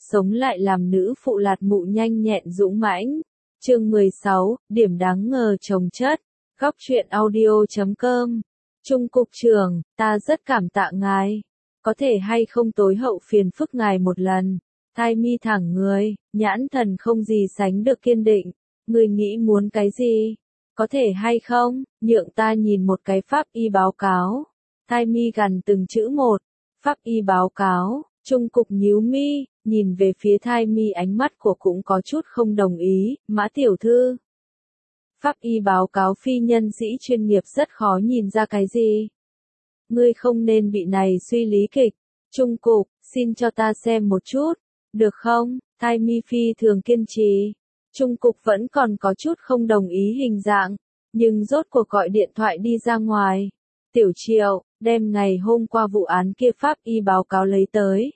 sống lại làm nữ phụ lạt mụ nhanh nhẹn dũng mãnh. Chương 16, điểm đáng ngờ chồng chất. Góc truyện audio.com. Trung cục trưởng, ta rất cảm tạ ngài. Có thể hay không tối hậu phiền phức ngài một lần. Thai mi thẳng người, nhãn thần không gì sánh được kiên định. Người nghĩ muốn cái gì? Có thể hay không, nhượng ta nhìn một cái pháp y báo cáo. Thai mi gằn từng chữ một. Pháp y báo cáo. Trung cục nhíu mi, nhìn về phía thai mi, ánh mắt của cũng có chút không đồng ý. Mã tiểu thư. Pháp y báo cáo phi nhân sĩ chuyên nghiệp rất khó nhìn ra cái gì. Ngươi không nên bị này suy lý kịch. Trung cục, xin cho ta xem một chút. Được không? Thai mi phi thường kiên trì. Trung cục vẫn còn có chút không đồng ý hình dạng. Nhưng rốt cuộc gọi điện thoại đi ra ngoài. Tiểu Triệu, đem ngày hôm qua vụ án kia pháp y báo cáo lấy tới.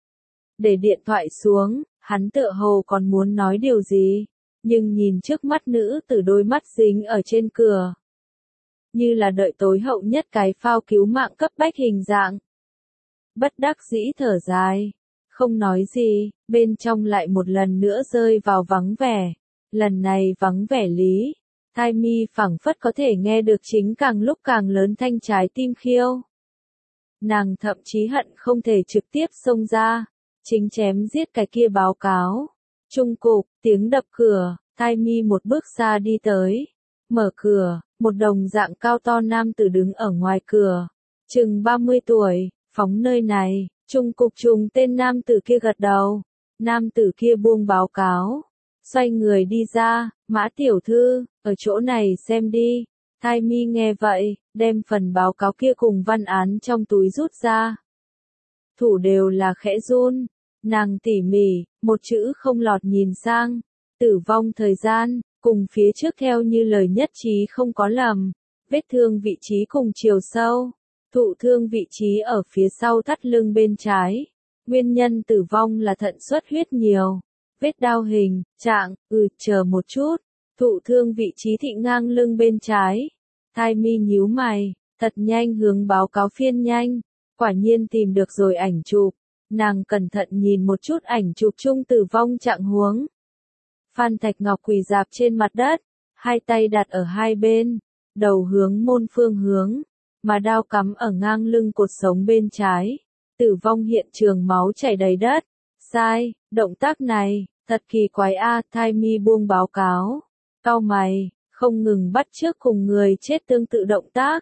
Để điện thoại xuống, hắn tựa hồ còn muốn nói điều gì. Nhưng nhìn trước mắt nữ tử, đôi mắt dính ở trên cửa. Như là đợi tối hậu nhất cái phao cứu mạng cấp bách hình dạng. Bất đắc dĩ thở dài. Không nói gì, bên trong lại một lần nữa rơi vào vắng vẻ. Lần này vắng vẻ lý. Thai mi phảng phất có thể nghe được chính càng lúc càng lớn thanh trái tim khiêu. Nàng thậm chí hận không thể trực tiếp xông ra. Chính chém giết cái kia báo cáo. Trung cục, tiếng đập cửa, thai mi một bước xa đi tới. Mở cửa, một đồng dạng cao to nam tử đứng ở ngoài cửa. Chừng 30 tuổi, phóng nơi này. Trung cục trùng tên nam tử kia gật đầu. Nam tử kia buông báo cáo. Xoay người đi ra, Mã tiểu thư, ở chỗ này xem đi. Thai mi nghe vậy, đem phần báo cáo kia cùng văn án trong túi rút ra. Thủ đều là khẽ run. Nàng tỉ mỉ, một chữ không lọt nhìn sang. Tử vong thời gian, cùng phía trước theo như lời nhất trí không có lầm. Vết thương vị trí cùng chiều sâu. Thụ thương vị trí ở phía sau thắt lưng bên trái. Nguyên nhân tử vong là thận xuất huyết nhiều. Vết đao hình, trạng, chờ một chút. Thụ thương vị trí thị ngang lưng bên trái. Thai mi nhíu mày, thật nhanh hướng báo cáo phiên nhanh. Quả nhiên tìm được rồi ảnh chụp. Nàng cẩn thận nhìn một chút ảnh chụp chung tử vong trạng huống. Phan Thạch Ngọc quỳ rạp trên mặt đất, hai tay đặt ở hai bên, đầu hướng môn phương hướng, mà đao cắm ở ngang lưng cột sống bên trái. Tử vong hiện trường máu chảy đầy đất. Sai, động tác này, thật kỳ quái a. Thai mi buông báo cáo. Cau mày, không ngừng bắt chước cùng người chết tương tự động tác.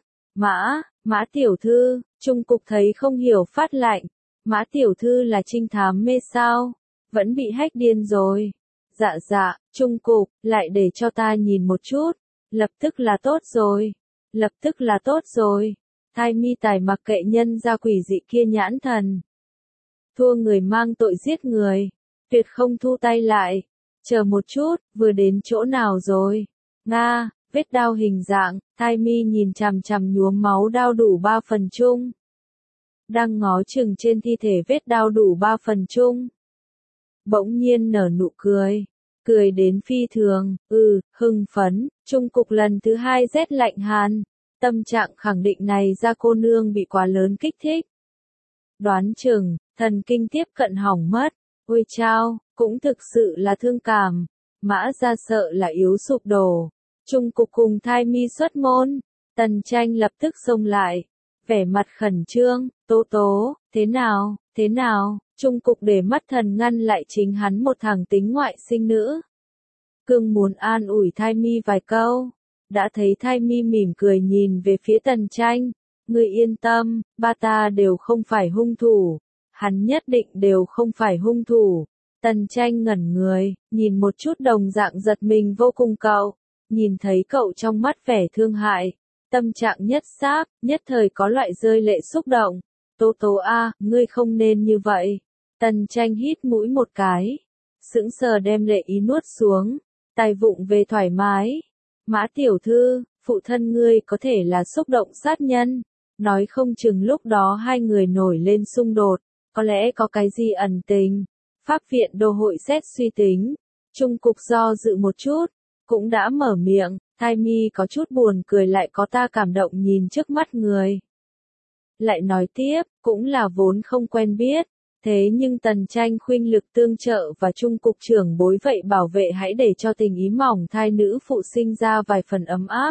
Mã tiểu thư, Trung cục thấy không hiểu phát lạnh. Mã tiểu thư là trinh thám mê sao? Vẫn bị hack điên rồi. Dạ, Trung cục, lại để cho ta nhìn một chút. Lập tức là tốt rồi. Thai mi tài mặc kệ nhân ra quỷ dị kia nhãn thần. Thua người mang tội giết người. Tuyệt không thu tay lại. Chờ một chút, vừa đến chỗ nào rồi? Nga, vết đao hình dạng. Thai mi nhìn chằm chằm nhuốm máu đao đủ 3 phần chung. Đang ngó chừng trên thi thể vết đao đủ 3 phần chung. Bỗng nhiên nở nụ cười. Cười đến phi thường, hưng phấn. Trung cục lần thứ 2 rét lạnh hàn. Tâm trạng khẳng định này ra cô nương bị quá lớn kích thích. Đoán chừng, thần kinh tiếp cận hỏng mất. Ôi chao, cũng thực sự là thương cảm. Mã ra sợ là yếu sụp đổ. Trung cục cùng thai mi xuất môn. Tần Tranh lập tức xông lại. Vẻ mặt khẩn trương, tố, thế nào, Trung cục để mắt thần ngăn lại chính hắn một thằng tính ngoại sinh nữ. Cương muốn an ủi thai mi vài câu. Đã thấy thai mi mỉm cười nhìn về phía Tần Tranh. Ngươi yên tâm, ba ta đều không phải hung thủ. Hắn nhất định đều không phải hung thủ. Tần Tranh ngẩn người, nhìn một chút đồng dạng giật mình vô cùng cậu. Nhìn thấy cậu trong mắt vẻ thương hại. Tâm trạng nhất sáp, nhất thời có loại rơi lệ xúc động. Tố a, ngươi không nên như vậy. Tần Tranh hít mũi một cái. Sững sờ đem lệ ý nuốt xuống. Tai vụng về thoải mái. Mã tiểu thư, phụ thân ngươi có thể là xúc động sát nhân. Nói không chừng lúc đó hai người nổi lên xung đột. Có lẽ có cái gì ẩn tình. Pháp viện đô hội xét suy tính. Trung cục do dự một chút. Cũng đã mở miệng. Thai mi có chút buồn cười, lại có ta cảm động nhìn trước mắt người. Lại nói tiếp, cũng là vốn không quen biết. Thế nhưng Tần Tranh khuynh lực tương trợ và Trung cục trưởng bối vậy bảo vệ hãy để cho tình ý mỏng thai nữ phụ sinh ra vài phần ấm áp.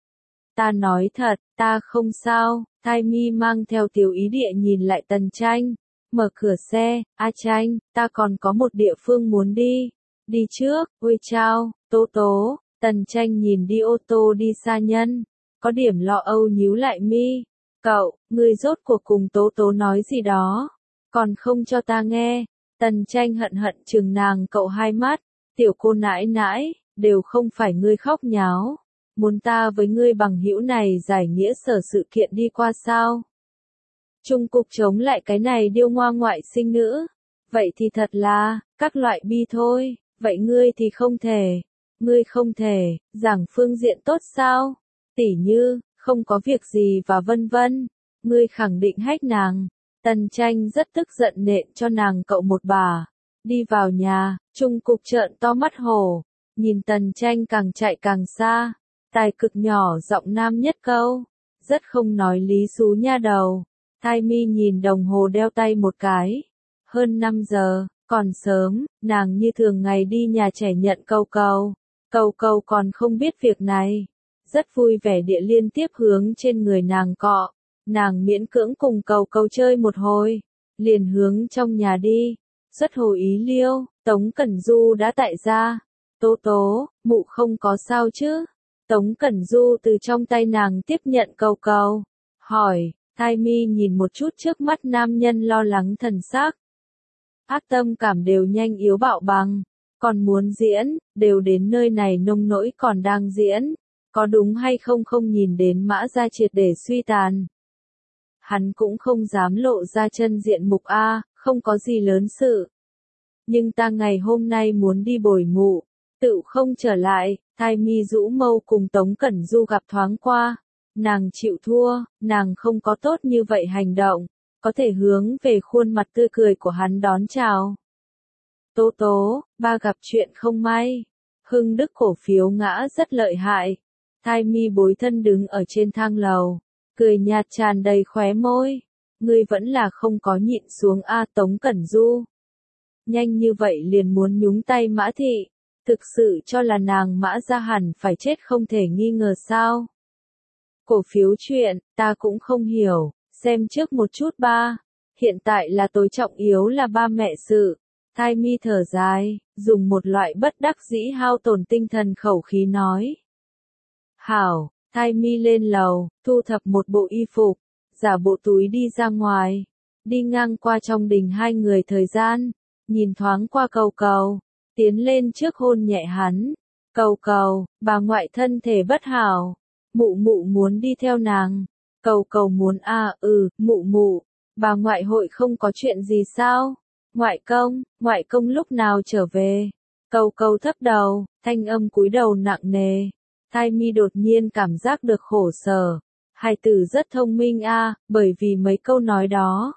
Ta nói thật, ta không sao, Thai Mi mang theo tiểu ý địa nhìn lại Tần Tranh, mở cửa xe, A Tranh, ta còn có một địa phương muốn đi. Đi trước, ôi chao, Tố Tố, Tần Tranh nhìn đi ô tô đi xa nhân, có điểm lo âu nhíu lại mi. Cậu, ngươi rốt cuộc cùng Tố Tố nói gì đó, còn không cho ta nghe. Tần Tranh hận hận chừng nàng cậu hai mắt, tiểu cô nãi nãi, đều không phải ngươi khóc nháo. Muốn ta với ngươi bằng hữu này giải nghĩa sở sự kiện đi qua sao? Trung cục chống lại cái này điêu ngoa ngoại sinh nữ. Vậy thì thật là, các loại bi thôi, vậy ngươi thì không thể. Ngươi không thể, giảng phương diện tốt sao? Tỉ như, không có việc gì và vân vân. Ngươi khẳng định hách nàng. Tần Tranh rất tức giận nện cho nàng cậu một bà. Đi vào nhà, Trung cục trợn to mắt hổ. Nhìn Tần Tranh càng chạy càng xa. Tài cực nhỏ giọng nam nhất câu. Rất không nói lý xú nha đầu. Thai Mi nhìn đồng hồ đeo tay một cái. Hơn 5 giờ, còn sớm, nàng như thường ngày đi nhà trẻ nhận Cầu Cầu. Cầu Cầu còn không biết việc này. Rất vui vẻ địa liên tiếp hướng trên người nàng cọ. Nàng miễn cưỡng cùng Cầu Cầu chơi một hồi. Liền hướng trong nhà đi. Xuất hồ ý liêu, Tống Cẩn Du đã tại gia. Tố Tố, mụ không có sao chứ? Tống Cẩn Du từ trong tay nàng tiếp nhận Cầu Cầu. Hỏi, Thai Mi nhìn một chút trước mắt nam nhân lo lắng thần sắc. Ác tâm cảm đều nhanh yếu bạo bằng. Còn muốn diễn, đều đến nơi này nông nỗi còn đang diễn. Có đúng hay không không nhìn đến Mã Gia triệt để suy tàn. Hắn cũng không dám lộ ra chân diện mục A, không có gì lớn sự. Nhưng ta ngày hôm nay muốn đi bồi mụ. Tự không trở lại, Thai Mi rũ mâu cùng Tống Cẩn Du gặp thoáng qua. Nàng chịu thua, nàng không có tốt như vậy hành động, có thể hướng về khuôn mặt tươi cười của hắn đón chào. Tố Tố, ba gặp chuyện không may. Hưng Đức cổ phiếu ngã rất lợi hại. Thai Mi bối thân đứng ở trên thang lầu, cười nhạt tràn đầy khóe môi. Ngươi vẫn là không có nhịn xuống A Tống Cẩn Du. Nhanh như vậy liền muốn nhúng tay Mã Thị. Thực sự cho là nàng Mã Gia hẳn phải chết không thể nghi ngờ sao. Cổ phiếu chuyện, ta cũng không hiểu, xem trước một chút ba. Hiện tại là tối trọng yếu là ba mẹ sự. Thai Mi thở dài, dùng một loại bất đắc dĩ hao tổn tinh thần khẩu khí nói. Hảo, Thai Mi lên lầu, thu thập một bộ y phục, giả bộ túi đi ra ngoài. Đi ngang qua trong đình hai người thời gian, nhìn thoáng qua Cầu Cầu, tiến lên trước hôn nhẹ hắn. Cầu Cầu, bà ngoại thân thể bất hảo. Mụ mụ muốn đi theo nàng. Cầu Cầu muốn mụ mụ. Bà ngoại hội không có chuyện gì sao? Ngoại công lúc nào trở về? Cầu Cầu thấp đầu, thanh âm cúi đầu nặng nề. Thai Mi đột nhiên cảm giác được khổ sở. Hài tử rất thông minh bởi vì mấy câu nói đó.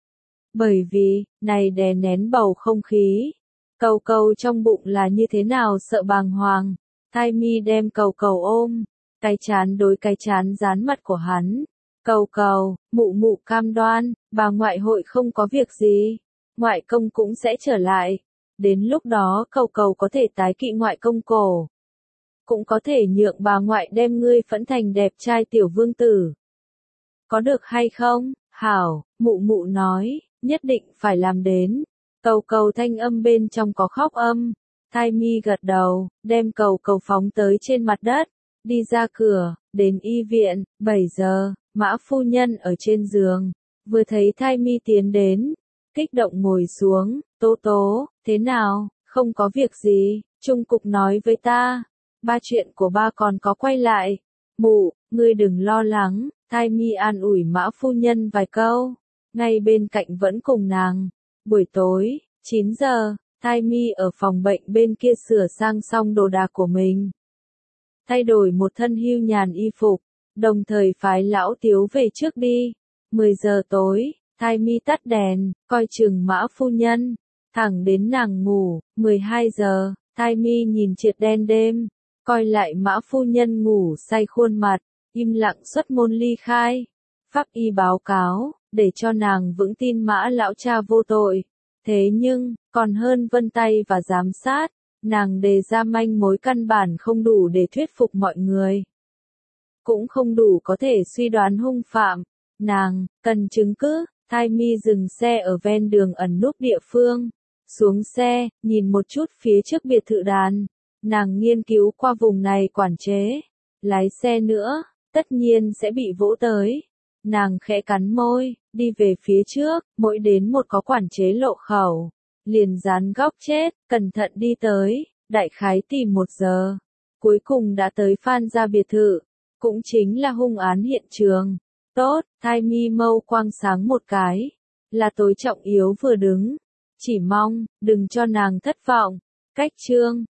Bởi vì, này đè nén bầu không khí. Cầu Cầu trong bụng là như thế nào sợ bàng hoàng. Thai Mi đem Cầu Cầu ôm. Cái chán đối cái chán dán mặt của hắn. Cầu Cầu, mụ mụ cam đoan, bà ngoại hội không có việc gì. Ngoại công cũng sẽ trở lại. Đến lúc đó Cầu Cầu có thể tái kỵ ngoại công cổ. Cũng có thể nhượng bà ngoại đem ngươi phẫn thành đẹp trai tiểu vương tử. Có được hay không? Hảo, mụ mụ nói, nhất định phải làm đến. Cầu Cầu thanh âm bên trong có khóc âm. Thai Mi gật đầu, đem Cầu Cầu phóng tới trên mặt đất. Đi ra cửa, đến y viện, 7 giờ, Mã phu nhân ở trên giường, vừa thấy Thai Mi tiến đến, kích động ngồi xuống. Tố Tố, thế nào, không có việc gì, Trung cục nói với ta, ba chuyện của ba còn có quay lại. Mụ, ngươi đừng lo lắng. Thai Mi an ủi Mã phu nhân vài câu, ngay bên cạnh vẫn cùng nàng. Buổi tối, 9 giờ, Thai Mi ở phòng bệnh bên kia sửa sang xong đồ đạc của mình. Thay đổi một thân hưu nhàn y phục, đồng thời phái lão Tiếu về trước đi. 10 giờ tối, Thai Mi tắt đèn, coi chừng Mã phu nhân, thẳng đến nàng ngủ. 12 giờ, Thai Mi nhìn triệt đen đêm, coi lại Mã phu nhân ngủ say khuôn mặt, im lặng xuất môn ly khai. Pháp y báo cáo, để cho nàng vững tin Mã lão cha vô tội. Thế nhưng, còn hơn vân tay và giám sát, nàng đề ra manh mối căn bản không đủ để thuyết phục mọi người. Cũng không đủ có thể suy đoán hung phạm. Nàng cần chứng cứ. Thai Mi dừng xe ở ven đường ẩn núp địa phương. Xuống xe, nhìn một chút phía trước biệt thự đàn. Nàng nghiên cứu qua vùng này quản chế. Lái xe nữa, tất nhiên sẽ bị vỗ tới. Nàng khẽ cắn môi, đi về phía trước, mỗi đến một có quản chế lộ khẩu. Liền dán góc chết, cẩn thận đi tới, đại khái tìm 1 giờ. Cuối cùng đã tới Phan gia biệt thự, cũng chính là hung án hiện trường. Tốt, Thai Mi mâu quang sáng một cái, là tối trọng yếu vừa đứng. Chỉ mong, đừng cho nàng thất vọng. Cách chương